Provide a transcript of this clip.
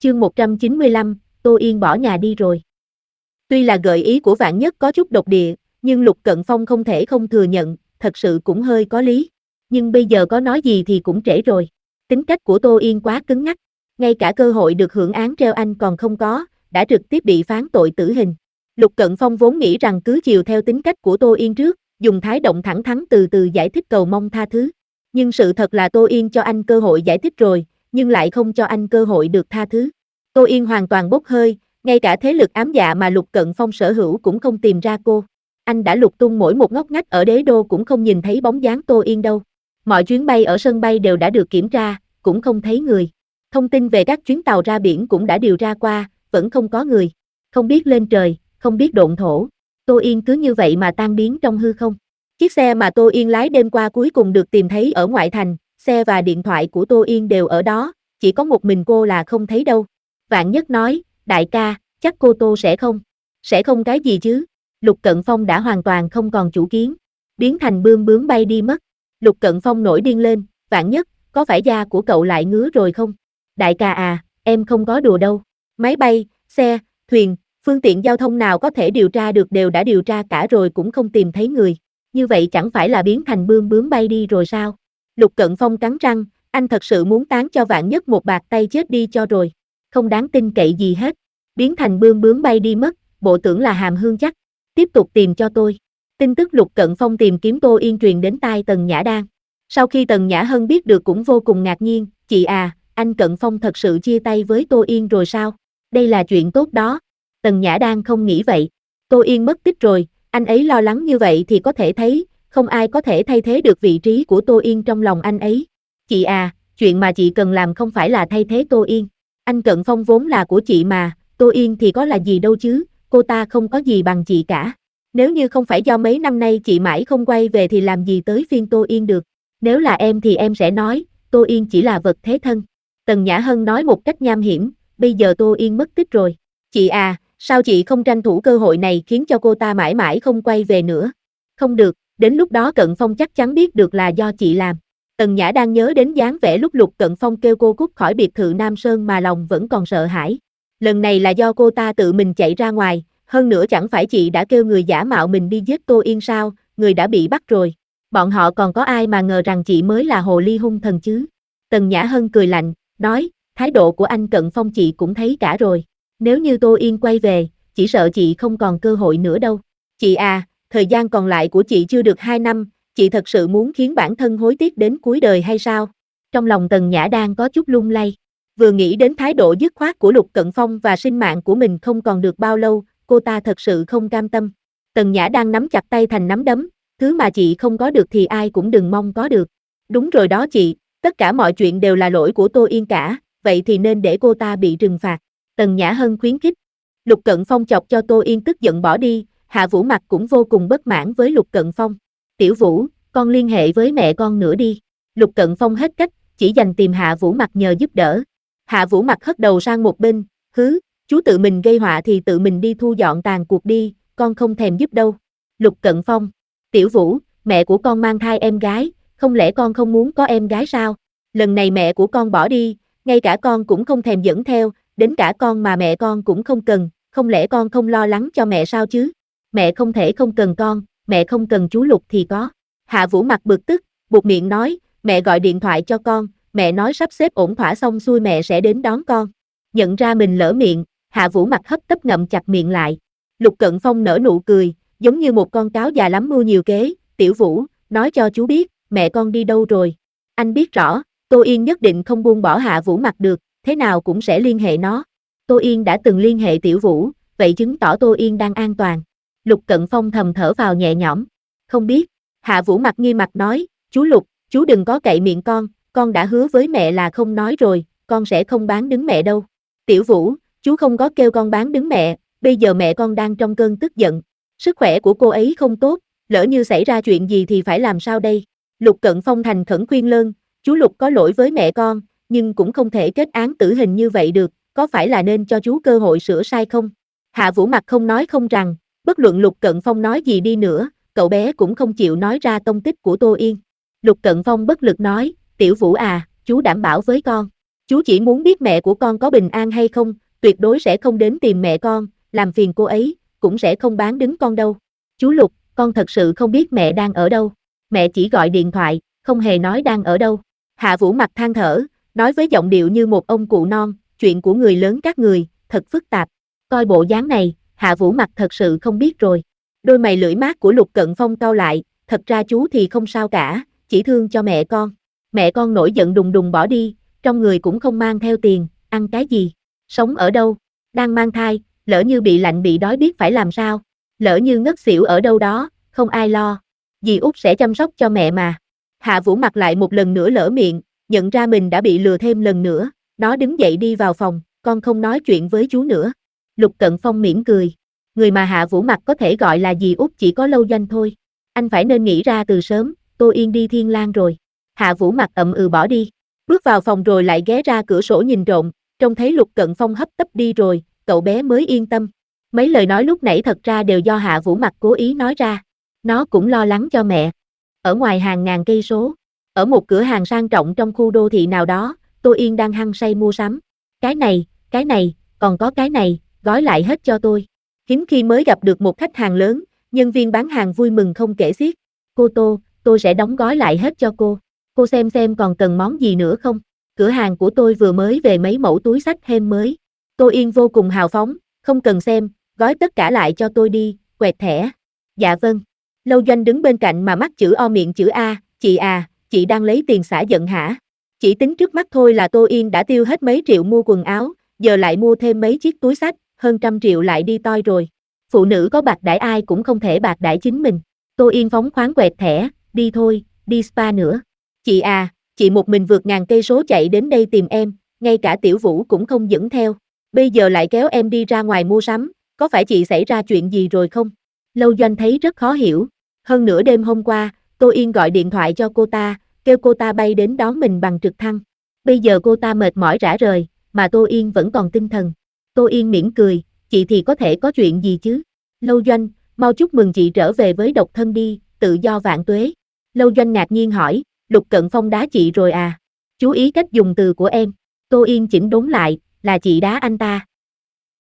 Chương 195, Tô Yên bỏ nhà đi rồi. Tuy là gợi ý của Vạn Nhất có chút độc địa, nhưng Lục Cận Phong không thể không thừa nhận, thật sự cũng hơi có lý. Nhưng bây giờ có nói gì thì cũng trễ rồi. Tính cách của Tô Yên quá cứng nhắc, ngay cả cơ hội được hưởng án treo anh còn không có, đã trực tiếp bị phán tội tử hình. Lục Cận Phong vốn nghĩ rằng cứ chiều theo tính cách của Tô Yên trước, dùng thái độ thẳng thắn từ từ giải thích cầu mong tha thứ. Nhưng sự thật là Tô Yên cho anh cơ hội giải thích rồi, nhưng lại không cho anh cơ hội được tha thứ. Tô Yên hoàn toàn bốc hơi, ngay cả thế lực ám dạ mà Lục Cận Phong sở hữu cũng không tìm ra cô. Anh đã lục tung mỗi một ngóc ngách ở đế đô cũng không nhìn thấy bóng dáng Tô Yên đâu. Mọi chuyến bay ở sân bay đều đã được kiểm tra, cũng không thấy người. Thông tin về các chuyến tàu ra biển cũng đã điều tra qua, vẫn không có người. Không biết lên trời, không biết độn thổ. Tô Yên cứ như vậy mà tan biến trong hư không. Chiếc xe mà Tô Yên lái đêm qua cuối cùng được tìm thấy ở ngoại thành, xe và điện thoại của Tô Yên đều ở đó, chỉ có một mình cô là không thấy đâu. Vạn Nhất nói, đại ca, chắc cô Tô sẽ không cái gì chứ. Lục Cận Phong đã hoàn toàn không còn chủ kiến, biến thành bươm bướm bay đi mất. Lục Cận Phong nổi điên lên, Vạn Nhất, có phải da của cậu lại ngứa rồi không? Đại ca à, em không có đùa đâu. Máy bay, xe, thuyền, phương tiện giao thông nào có thể điều tra được đều đã điều tra cả rồi cũng không tìm thấy người. Như vậy chẳng phải là biến thành bươm bướm bay đi rồi sao? Lục Cận Phong cắn răng, anh thật sự muốn tán cho Vạn Nhất một bạt tay chết đi cho rồi. Không đáng tin cậy gì hết. Biến thành bươm bướm bay đi mất, bộ tưởng là hàm hương chắc. Tiếp tục tìm cho tôi. Tin tức Lục Cận Phong tìm kiếm Tô Yên truyền đến tai Tần Nhã Đan. Sau khi Tần Nhã Hân biết được cũng vô cùng ngạc nhiên, chị à, anh Cận Phong thật sự chia tay với Tô Yên rồi sao? Đây là chuyện tốt đó. Tần Nhã Đan không nghĩ vậy. Tô Yên mất tích rồi, anh ấy lo lắng như vậy thì có thể thấy, không ai có thể thay thế được vị trí của Tô Yên trong lòng anh ấy. Chị à, chuyện mà chị cần làm không phải là thay thế Tô Yên. Anh Cận Phong vốn là của chị mà, Tô Yên thì có là gì đâu chứ, cô ta không có gì bằng chị cả. Nếu như không phải do mấy năm nay chị mãi không quay về thì làm gì tới phiên Tô Yên được. Nếu là em thì em sẽ nói, Tô Yên chỉ là vật thế thân. Tần Nhã Hân nói một cách nham hiểm, bây giờ Tô Yên mất tích rồi. Chị à, sao chị không tranh thủ cơ hội này khiến cho cô ta mãi mãi không quay về nữa? Không được, đến lúc đó Cận Phong chắc chắn biết được là do chị làm. Tần Nhã đang nhớ đến dáng vẻ lúc Lục Cận Phong kêu cô cút khỏi biệt thự Nam Sơn mà lòng vẫn còn sợ hãi. Lần này là do cô ta tự mình chạy ra ngoài, hơn nữa chẳng phải chị đã kêu người giả mạo mình đi giết Tô Yên sao, người đã bị bắt rồi. Bọn họ còn có ai mà ngờ rằng chị mới là hồ ly hung thần chứ? Tần Nhã Hân cười lạnh, nói, thái độ của anh Cận Phong chị cũng thấy cả rồi. Nếu như Tô Yên quay về, chỉ sợ chị không còn cơ hội nữa đâu. Chị à, thời gian còn lại của chị chưa được 2 năm, chị thật sự muốn khiến bản thân hối tiếc đến cuối đời hay sao? Trong lòng Tần Nhã đang có chút lung lay. Vừa nghĩ đến thái độ dứt khoát của Lục Cận Phong và sinh mạng của mình không còn được bao lâu, cô ta thật sự không cam tâm. Tần Nhã đang nắm chặt tay thành nắm đấm, thứ mà chị không có được thì ai cũng đừng mong có được. Đúng rồi đó chị, tất cả mọi chuyện đều là lỗi của Tô Yên cả, vậy thì nên để cô ta bị trừng phạt. Tần Nhã Hân khuyến khích. Lục Cận Phong chọc cho Tô Yên tức giận bỏ đi, Hạ Vũ Mặc cũng vô cùng bất mãn với Lục Cận Phong. Tiểu Vũ, con liên hệ với mẹ con nữa đi. Lục Cận Phong hết cách, chỉ dành tìm Hạ Vũ Mặc nhờ giúp đỡ. Hạ Vũ Mặc hất đầu sang một bên, hứ, chú tự mình gây họa thì tự mình đi thu dọn tàn cuộc đi, con không thèm giúp đâu. Lục Cận Phong, Tiểu Vũ, mẹ của con mang thai em gái, không lẽ con không muốn có em gái sao? Lần này mẹ của con bỏ đi, ngay cả con cũng không thèm dẫn theo, đến cả con mà mẹ con cũng không cần, không lẽ con không lo lắng cho mẹ sao chứ? Mẹ không thể không cần con, mẹ không cần chú Lục thì có. Hạ Vũ Mặc bực tức, buột miệng nói, mẹ gọi điện thoại cho con, mẹ nói sắp xếp ổn thỏa xong xuôi mẹ sẽ đến đón con. Nhận ra mình lỡ miệng, Hạ Vũ Mặc hấp tấp ngậm chặt miệng lại. Lục Cận Phong nở nụ cười, giống như một con cáo già lắm mưu nhiều kế, Tiểu Vũ, nói cho chú biết, mẹ con đi đâu rồi. Anh biết rõ, Tô Yên nhất định không buông bỏ Hạ Vũ Mặc được, thế nào cũng sẽ liên hệ nó. Tô Yên đã từng liên hệ Tiểu Vũ, vậy chứng tỏ Tô Yên đang an toàn. Lục Cận Phong thầm thở vào nhẹ nhõm. Không biết. Hạ Vũ Mặc nghi mặt nói, chú Lục, chú đừng có cậy miệng con đã hứa với mẹ là không nói rồi, con sẽ không bán đứng mẹ đâu. Tiểu Vũ, chú không có kêu con bán đứng mẹ, bây giờ mẹ con đang trong cơn tức giận. Sức khỏe của cô ấy không tốt, lỡ như xảy ra chuyện gì thì phải làm sao đây? Lục Cận Phong thành khẩn khuyên lơn, chú Lục có lỗi với mẹ con, nhưng cũng không thể kết án tử hình như vậy được, có phải là nên cho chú cơ hội sửa sai không? Hạ Vũ Mặc không nói không rằng, bất luận Lục Cận Phong nói gì đi nữa, cậu bé cũng không chịu nói ra tông tích của Tô Yên. Lục Cận Phong bất lực nói, Tiểu Vũ à, chú đảm bảo với con. Chú chỉ muốn biết mẹ của con có bình an hay không, tuyệt đối sẽ không đến tìm mẹ con, làm phiền cô ấy, cũng sẽ không bán đứng con đâu. Chú Lục, con thật sự không biết mẹ đang ở đâu. Mẹ chỉ gọi điện thoại, không hề nói đang ở đâu. Hạ Vũ mặt than thở, nói với giọng điệu như một ông cụ non, chuyện của người lớn các người, thật phức tạp. Coi bộ dáng này, Hạ Vũ mặt thật sự không biết rồi. Đôi mày lưỡi mát của Lục Cận Phong cau lại, thật ra chú thì không sao cả, chỉ thương cho mẹ con. Mẹ con nổi giận đùng đùng bỏ đi, trong người cũng không mang theo tiền, ăn cái gì, sống ở đâu, đang mang thai, lỡ như bị lạnh bị đói biết phải làm sao, lỡ như ngất xỉu ở đâu đó, không ai lo, dì Út sẽ chăm sóc cho mẹ mà. Hạ Vũ mặt lại một lần nữa lỡ miệng, nhận ra mình đã bị lừa thêm lần nữa, nó đứng dậy đi vào phòng, con không nói chuyện với chú nữa. Lục Cận Phong mỉm cười, người mà Hạ Vũ mặt có thể gọi là dì Út chỉ có Lâu Doanh thôi, anh phải nên nghĩ ra từ sớm, Tô Yên đi Thiên Lang rồi. Hạ Vũ mặt ậm ừ bỏ đi, bước vào phòng rồi lại ghé ra cửa sổ nhìn trộm, trông thấy Lục Cận Phong hấp tấp đi rồi, cậu bé mới yên tâm. Mấy lời nói lúc nãy thật ra đều do Hạ Vũ mặt cố ý nói ra. Nó cũng lo lắng cho mẹ. Ở ngoài hàng ngàn cây số, ở một cửa hàng sang trọng trong khu đô thị nào đó, Tô Yên đang hăng say mua sắm. Cái này, còn có cái này, gói lại hết cho tôi. Hiếm khi mới gặp được một khách hàng lớn, nhân viên bán hàng vui mừng không kể xiết. Cô Tô, tôi sẽ đóng gói lại hết cho cô. Cô xem còn cần món gì nữa không? Cửa hàng của tôi vừa mới về mấy mẫu túi xách hem mới. Tô Yên vô cùng hào phóng, không cần xem, gói tất cả lại cho tôi đi, quẹt thẻ. Dạ vâng. Lâu Doanh đứng bên cạnh mà mắt chữ O miệng chữ A, chị đang lấy tiền xả giận hả? Chỉ tính trước mắt thôi là Tô Yên đã tiêu hết mấy triệu mua quần áo, giờ lại mua thêm mấy chiếc túi xách, hơn 100 triệu lại đi toi rồi. Phụ nữ có bạc đãi ai cũng không thể bạc đãi chính mình. Tô Yên phóng khoáng quẹt thẻ, đi thôi, đi spa nữa. Chị một mình vượt ngàn cây số chạy đến đây tìm em, ngay cả Tiểu Vũ cũng không dẫn theo. Bây giờ lại kéo em đi ra ngoài mua sắm, có phải chị xảy ra chuyện gì rồi không? Lâu Doanh thấy rất khó hiểu. Hơn nửa đêm hôm qua, Tô Yên gọi điện thoại cho cô ta, kêu cô ta bay đến đón mình bằng trực thăng. Bây giờ cô ta mệt mỏi rã rời, mà Tô Yên vẫn còn tinh thần. Tô Yên mỉm cười, chị thì có thể có chuyện gì chứ? Lâu Doanh, mau chúc mừng chị trở về với độc thân đi, tự do vạn tuế. Lâu Doanh ngạc nhiên hỏi, Lục Cận Phong đá chị rồi à? Chú ý cách dùng từ của em. Tô Yên chỉnh đốn lại, là chị đá anh ta.